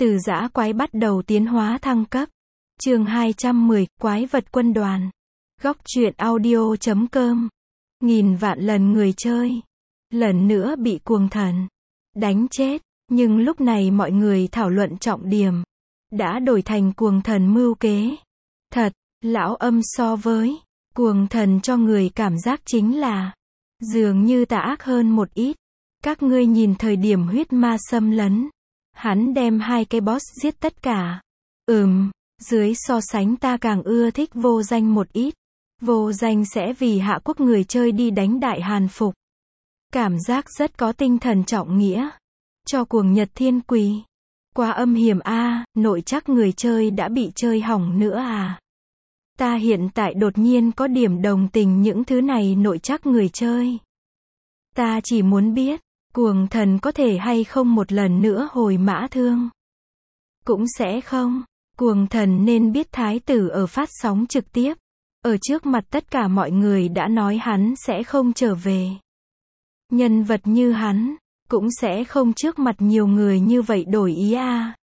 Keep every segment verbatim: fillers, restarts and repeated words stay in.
Từ dã quái bắt đầu tiến hóa thăng cấp. Chương hai trăm mười, Quái vật quân đoàn. Góc truyện audio chấm com. Nghìn vạn lần người chơi. Lần nữa bị cuồng thần đánh chết, nhưng lúc này mọi người thảo luận trọng điểm đã đổi thành cuồng thần mưu kế. Thật, lão âm so với cuồng thần cho người cảm giác chính là dường như tà ác hơn một ít. Các ngươi nhìn thời điểm huyết ma xâm lấn, hắn đem hai cái boss giết tất cả. Ừm, dưới so sánh ta càng ưa thích vô danh một ít. Vô danh sẽ vì hạ quốc người chơi đi đánh đại hàn phục. Cảm giác rất có tinh thần trọng nghĩa. Cho cuồng nhật thiên quỳ. Quá âm hiểm a, à, nội chắc người chơi đã bị chơi hỏng nữa à. Ta hiện tại đột nhiên có điểm đồng tình những thứ này nội chắc người chơi. Ta chỉ muốn biết, cuồng thần có thể hay không một lần nữa hồi mã thương. Cũng sẽ không. Cuồng thần nên biết thái tử ở phát sóng trực tiếp. Ở trước mặt tất cả mọi người đã nói hắn sẽ không trở về. Nhân vật như hắn, cũng sẽ không trước mặt nhiều người như vậy đổi ý a. À.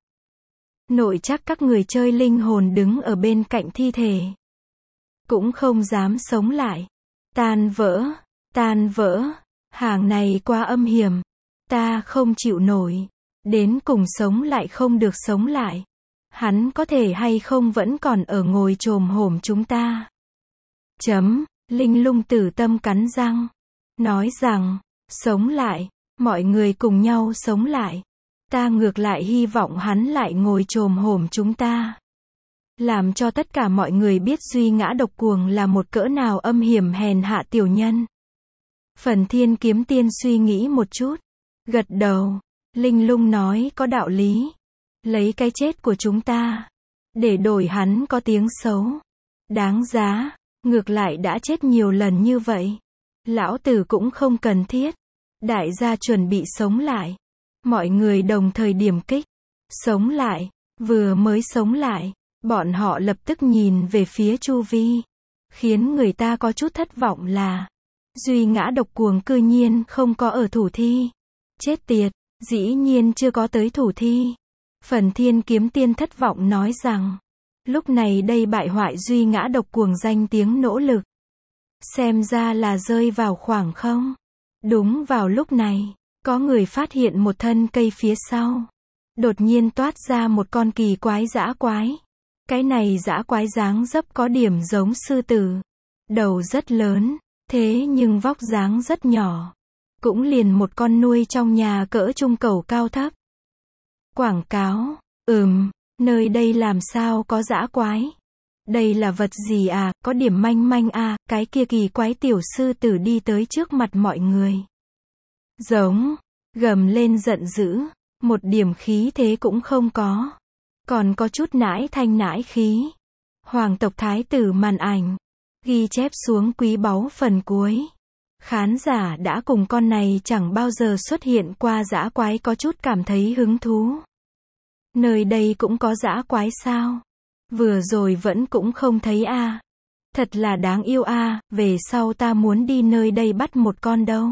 Nội chắc các người chơi linh hồn đứng ở bên cạnh thi thể. Cũng không dám sống lại. Tan vỡ, tan vỡ. Hàng này quá âm hiểm. Ta không chịu nổi. Đến cùng sống lại không được sống lại. Hắn có thể hay không vẫn còn ở ngồi chồm hổm chúng ta. Chấm, Linh Lung Tử Tâm cắn răng. Nói rằng, sống lại, mọi người cùng nhau sống lại. Ta ngược lại hy vọng hắn lại ngồi chồm hổm chúng ta. Làm cho tất cả mọi người biết Duy Ngã Độc Cuồng là một cỡ nào âm hiểm hèn hạ tiểu nhân. Phần Thiên Kiếm Tiên suy nghĩ một chút. Gật đầu. Linh Lung nói có đạo lý. Lấy cái chết của chúng ta để đổi hắn có tiếng xấu. Đáng giá. Ngược lại đã chết nhiều lần như vậy. Lão tử cũng không cần thiết. Đại gia chuẩn bị sống lại. Mọi người đồng thời điểm kích. Sống lại. Vừa mới sống lại. Bọn họ lập tức nhìn về phía chu vi. Khiến người ta có chút thất vọng là Duy Ngã Độc Cuồng cư nhiên không có ở thủ thi. Chết tiệt. Dĩ nhiên chưa có tới thủ thi. Phần Thiên Kiếm Tiên thất vọng nói rằng lúc này đây bại hoại Duy Ngã Độc Cuồng danh tiếng nỗ lực. Xem ra là rơi vào khoảng không. Đúng vào lúc này, có người phát hiện một thân cây phía sau. Đột nhiên toát ra một con kỳ quái dã quái. Cái này dã quái dáng dấp có điểm giống sư tử. Đầu rất lớn, thế nhưng vóc dáng rất nhỏ. Cũng liền một con nuôi trong nhà cỡ trung cầu cao thấp. Quảng cáo, ừm, nơi đây làm sao có dã quái? Đây là vật gì à, có điểm manh manh à, cái kia kỳ quái tiểu sư tử đi tới trước mặt mọi người. Giống, gầm lên giận dữ, một điểm khí thế cũng không có. Còn có chút nãi thanh nãi khí. Hoàng tộc thái tử màn ảnh, ghi chép xuống quý báu phần cuối. Khán giả đã cùng con này chẳng bao giờ xuất hiện qua dã quái có chút cảm thấy hứng thú. Nơi đây cũng có dã quái sao? Vừa rồi vẫn cũng không thấy a. À. Thật là đáng yêu a, à, về sau ta muốn đi nơi đây bắt một con đâu.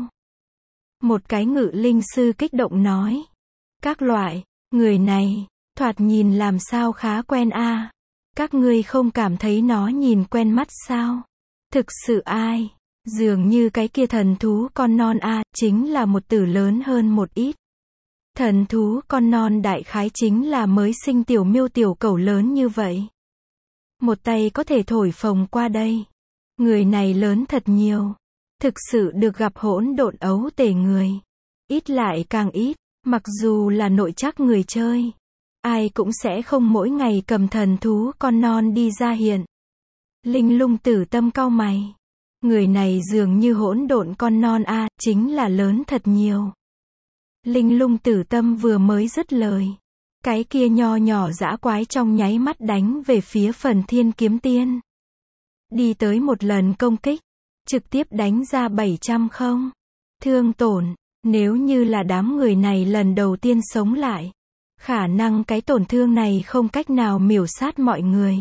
Một cái ngự linh sư kích động nói. Các loại, người này, thoạt nhìn làm sao khá quen a. À. Các ngươi không cảm thấy nó nhìn quen mắt sao? Thực sự ai? Dường như cái kia thần thú con non a, à, chính là một tử lớn hơn một ít. Thần thú con non đại khái chính là mới sinh tiểu miêu tiểu cẩu lớn như vậy. Một tay có thể thổi phồng qua đây. Người này lớn thật nhiều. Thực sự được gặp hỗn độn ấu tể người. Ít lại càng ít, mặc dù là nội chắc người chơi. Ai cũng sẽ không mỗi ngày cầm thần thú con non đi ra hiện. Linh Lung Tử Tâm cau mày. Người này dường như hỗn độn con non a, à, chính là lớn thật nhiều. Linh Lung Tử Tâm vừa mới dứt lời. Cái kia nho nhỏ dã quái trong nháy mắt đánh về phía Phần Thiên Kiếm Tiên. Đi tới một lần công kích. Trực tiếp đánh ra bảy trăm không. Thương tổn. Nếu như là đám người này lần đầu tiên sống lại. Khả năng cái tổn thương này không cách nào miểu sát mọi người.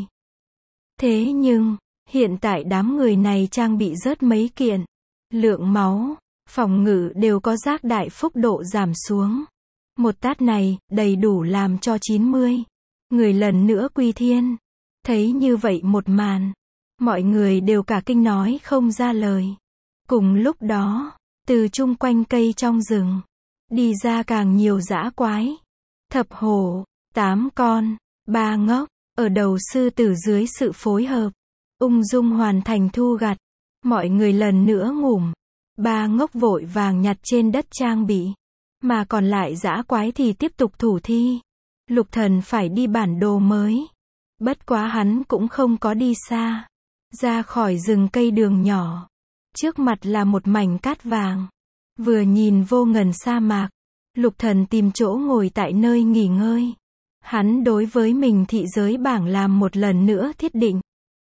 Thế nhưng, hiện tại đám người này trang bị rớt mấy kiện. Lượng máu, phòng ngự đều có giác đại phúc độ giảm xuống. Một tát này, đầy đủ làm cho chín mươi người lần nữa quy thiên. Thấy như vậy một màn, mọi người đều cả kinh nói không ra lời. Cùng lúc đó, từ chung quanh cây trong rừng, đi ra càng nhiều dã quái. Thập hổ, tám con, ba ngốc, ở đầu sư tử dưới sự phối hợp, ung dung hoàn thành thu gặt. Mọi người lần nữa ngủm. Ba ngốc vội vàng nhặt trên đất trang bị. Mà còn lại dã quái thì tiếp tục thủ thi. Lục Thần phải đi bản đồ mới. Bất quá hắn cũng không có đi xa. Ra khỏi rừng cây đường nhỏ. Trước mặt là một mảnh cát vàng. Vừa nhìn vô ngần sa mạc. Lục Thần tìm chỗ ngồi tại nơi nghỉ ngơi. Hắn đối với mình thị giới bảng làm một lần nữa thiết định.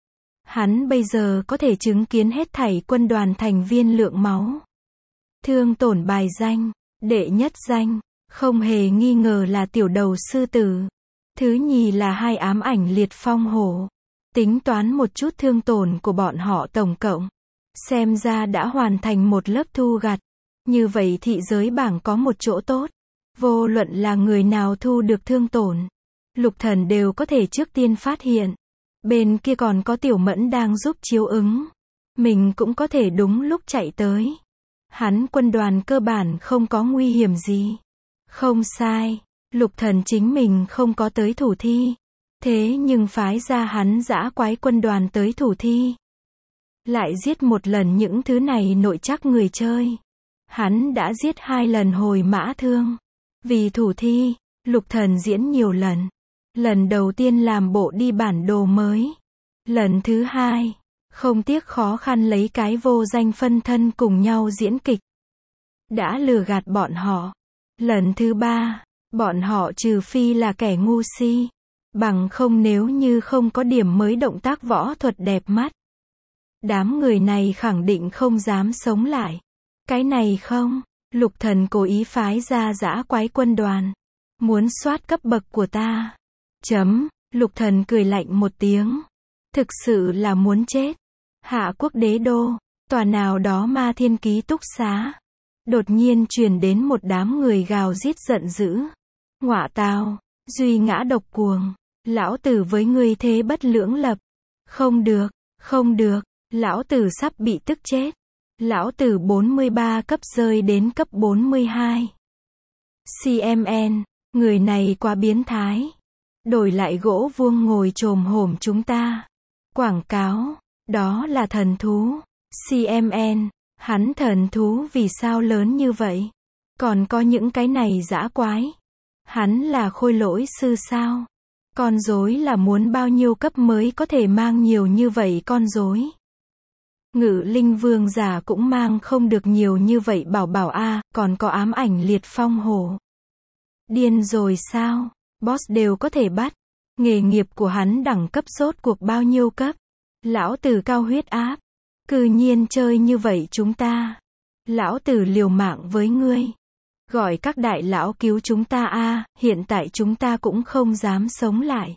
Hắn bây giờ có thể chứng kiến hết thảy quân đoàn thành viên lượng máu. Thương tổn bài danh. Đệ nhất danh, không hề nghi ngờ là tiểu đầu sư tử. Thứ nhì là hai ám ảnh liệt phong hổ. Tính toán một chút thương tổn của bọn họ tổng cộng. Xem ra đã hoàn thành một lớp thu gặt. Như vậy thị giới bảng có một chỗ tốt. Vô luận là người nào thu được thương tổn. Lục Thần đều có thể trước tiên phát hiện. Bên kia còn có Tiểu Mẫn đang giúp chiếu ứng. Mình cũng có thể đúng lúc chạy tới. Hắn quân đoàn cơ bản không có nguy hiểm gì. Không sai, Lục Thần chính mình không có tới thủ thi. Thế nhưng phái ra hắn dã quái quân đoàn tới thủ thi. Lại giết một lần những thứ này nội trắc người chơi. Hắn đã giết hai lần hồi mã thương. Vì thủ thi, Lục Thần diễn nhiều lần. Lần đầu tiên làm bộ đi bản đồ mới. Lần thứ hai, không tiếc khó khăn lấy cái vô danh phân thân cùng nhau diễn kịch. Đã lừa gạt bọn họ. Lần thứ ba, bọn họ trừ phi là kẻ ngu si. Bằng không nếu như không có điểm mới động tác võ thuật đẹp mắt. Đám người này khẳng định không dám sống lại. Cái này không, Lục Thần cố ý phái ra dã quái quân đoàn. Muốn soát cấp bậc của ta. Chấm, Lục Thần cười lạnh một tiếng. Thực sự là muốn chết. Hạ quốc đế đô, tòa nào đó ma thiên ký túc xá. Đột nhiên truyền đến một đám người gào rít giận dữ. Ngọa tào, duy ngã độc cuồng. Lão tử với ngươi thế bất lưỡng lập. Không được, không được, lão tử sắp bị tức chết. Lão tử bốn mươi ba cấp rơi đến cấp bốn mươi hai. xê em en, người này quá biến thái. Đổi lại gỗ vuông ngồi chồm hổm chúng ta. Quảng cáo, đó là thần thú. xê em en, hắn thần thú vì sao lớn như vậy? Còn có những cái này dã quái. Hắn là khôi lỗi sư sao? Con rối là muốn bao nhiêu cấp mới có thể mang nhiều như vậy con rối? Ngự linh vương giả cũng mang không được nhiều như vậy bảo bảo a, còn có ám ảnh liệt phong hổ. Điên rồi sao? Boss đều có thể bắt. Nghề nghiệp của hắn đẳng cấp rốt cuộc bao nhiêu cấp? Lão tử cao huyết áp. Cư nhiên chơi như vậy chúng ta. Lão tử liều mạng với ngươi. Gọi các đại lão cứu chúng ta a, hiện tại chúng ta cũng không dám sống lại.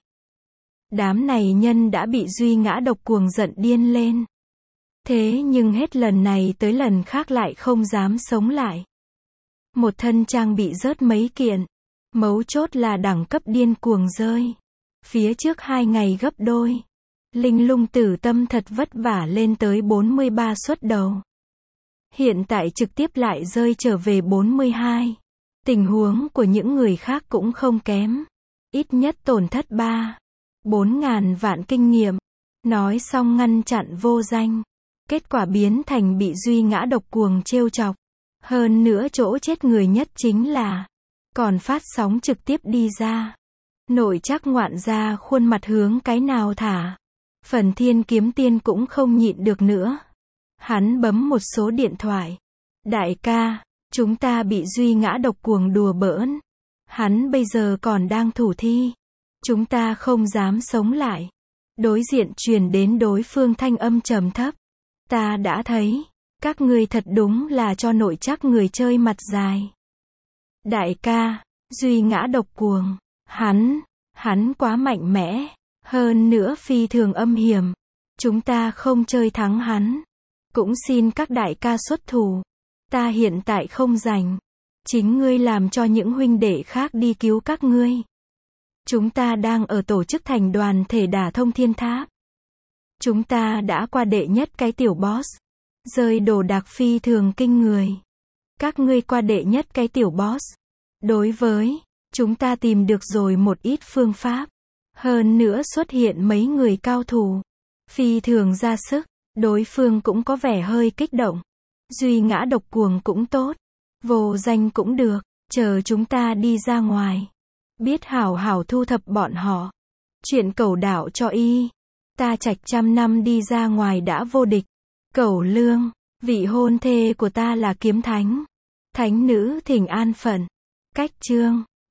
Đám này nhân đã bị duy ngã độc cuồng giận điên lên. Thế nhưng hết lần này tới lần khác lại không dám sống lại. Một thân trang bị rớt mấy kiện. Mấu chốt là đẳng cấp điên cuồng rơi. Phía trước hai ngày gấp đôi. Linh lung tử tâm thật vất vả lên tới bốn mươi ba suất đầu. Hiện tại trực tiếp lại rơi trở về bốn mươi hai. Tình huống của những người khác cũng không kém. Ít nhất tổn thất ba, bốn ngàn vạn kinh nghiệm. Nói xong ngăn chặn vô danh. Kết quả biến thành bị duy ngã độc cuồng trêu chọc. Hơn nữa chỗ chết người nhất chính là còn phát sóng trực tiếp đi ra. Nội chắc ngoạn ra khuôn mặt hướng cái nào thả. Phần thiên kiếm tiên cũng không nhịn được nữa. Hắn bấm một số điện thoại. Đại ca, chúng ta bị duy ngã độc cuồng đùa bỡn. Hắn bây giờ còn đang thủ thi. Chúng ta không dám sống lại. Đối diện truyền đến đối phương thanh âm trầm thấp. Ta đã thấy, các ngươi thật đúng là cho nội chắc người chơi mặt dài. Đại ca, duy ngã độc cuồng, hắn, hắn quá mạnh mẽ, hơn nữa phi thường âm hiểm. Chúng ta không chơi thắng hắn. Cũng xin các đại ca xuất thủ. Ta hiện tại không rảnh. Chính ngươi làm cho những huynh đệ khác đi cứu các ngươi. Chúng ta đang ở tổ chức thành đoàn thể đả thông thiên tháp. Chúng ta đã qua đệ nhất cái tiểu boss. Rơi đồ đạc phi thường kinh người. Các ngươi qua đệ nhất cái tiểu boss. Đối với, chúng ta tìm được rồi một ít phương pháp. Hơn nữa xuất hiện mấy người cao thủ. Phi thường ra sức. Đối phương cũng có vẻ hơi kích động. Duy ngã độc cuồng cũng tốt. Vô danh cũng được. Chờ chúng ta đi ra ngoài. Biết hảo hảo thu thập bọn họ. Chuyện cẩu đạo cho y. Ta trạch trăm năm đi ra ngoài đã vô địch. Cẩu lương. Vị hôn thê của ta là kiếm thánh. Thánh nữ thỉnh an phận. Cách chương.